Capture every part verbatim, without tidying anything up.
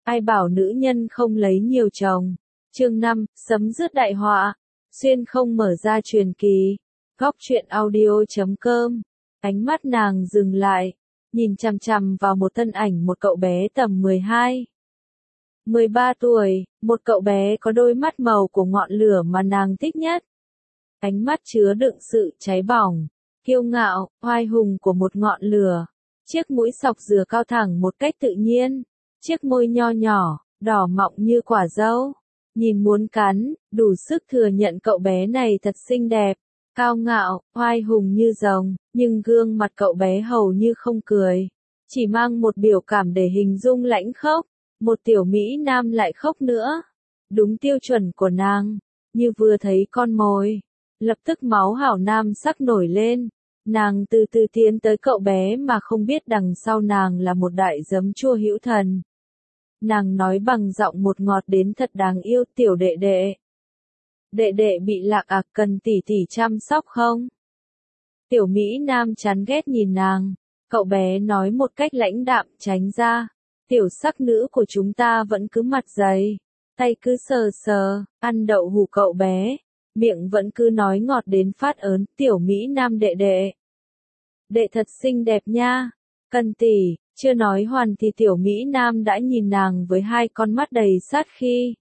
Ai bảo nữ nhân không lấy nhiều chồng. Chương năm, sấm dứt đại họa. Xuyên không mở ra truyền kỳ. Góc truyện audio chấm com. Ánh mắt nàng dừng lại, nhìn chằm chằm vào một thân ảnh một cậu bé tầm mười hai, mười ba tuổi, một cậu bé có đôi mắt màu của ngọn lửa mà nàng thích nhất. Ánh mắt chứa đựng sự cháy bỏng, kiêu ngạo, oai hùng của một ngọn lửa. Chiếc mũi sọc dừa cao thẳng một cách tự nhiên, chiếc môi nho nhỏ, đỏ mọng như quả dâu. Nhìn muốn cắn, đủ sức thừa nhận cậu bé này thật xinh đẹp, cao ngạo, oai hùng như rồng, nhưng gương mặt cậu bé hầu như không cười, chỉ mang một biểu cảm để hình dung lãnh khốc, một tiểu Mỹ Nam lại khóc nữa. Đúng tiêu chuẩn của nàng, như vừa thấy con mồi, lập tức máu hảo nam sắc nổi lên. Nàng từ từ tiến tới cậu bé mà không biết đằng sau nàng là một đại giấm chua hữu thần. Nàng nói bằng giọng một ngọt đến thật đáng yêu, tiểu đệ đệ. Đệ đệ bị lạc à, cần tỷ tỷ chăm sóc không? Tiểu Mỹ Nam chán ghét nhìn nàng, cậu bé nói một cách lãnh đạm, tránh ra. Tiểu sắc nữ của chúng ta vẫn cứ mặt dày, tay cứ sờ sờ, ăn đậu hũ cậu bé, miệng vẫn cứ nói ngọt đến phát ớn, tiểu Mỹ Nam đệ đệ. Đệ thật xinh đẹp nha, cần tỷ, chưa nói hoàn thì tiểu Mỹ Nam đã nhìn nàng với hai con mắt đầy sát khí.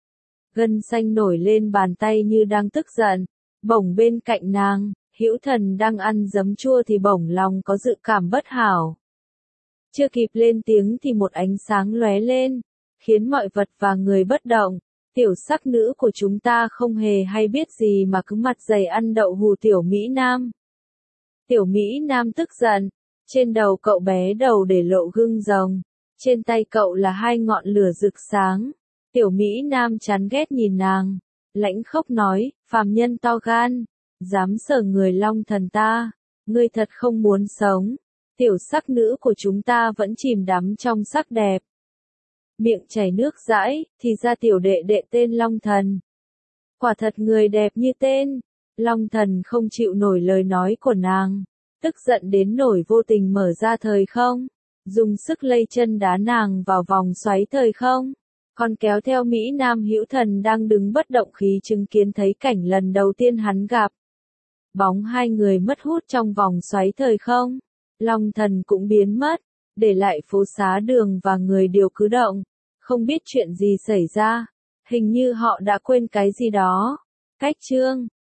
Gân xanh nổi lên bàn tay như đang tức giận, bỗng bên cạnh nàng, hữu thần đang ăn giấm chua thì bỗng lòng có dự cảm bất hảo. Chưa kịp lên tiếng thì một ánh sáng lóe lên, khiến mọi vật và người bất động. Tiểu sắc nữ của chúng ta không hề hay biết gì mà cứ mặt dày ăn đậu hũ tiểu Mỹ Nam. Tiểu Mỹ Nam tức giận, trên đầu cậu bé đầu để lộ gương rồng, trên tay cậu là hai ngọn lửa rực sáng. Tiểu Mỹ Nam chán ghét nhìn nàng, lãnh khốc nói, phàm nhân to gan, dám sờ người Long Thần ta, ngươi thật không muốn sống. Tiểu sắc nữ của chúng ta vẫn chìm đắm trong sắc đẹp. Miệng chảy nước dãi, thì ra tiểu đệ đệ tên Long Thần. Quả thật người đẹp như tên. Long Thần không chịu nổi lời nói của nàng, tức giận đến nổi vô tình mở ra thời không, dùng sức lay chân đá nàng vào vòng xoáy thời không, còn kéo theo Mỹ Nam hữu thần đang đứng bất động khí chứng kiến thấy cảnh lần đầu tiên hắn gặp. Bóng hai người mất hút trong vòng xoáy thời không. Long Thần cũng biến mất, để lại phố xá đường và người điều cứ động, không biết chuyện gì xảy ra, hình như họ đã quên cái gì đó. Cách chương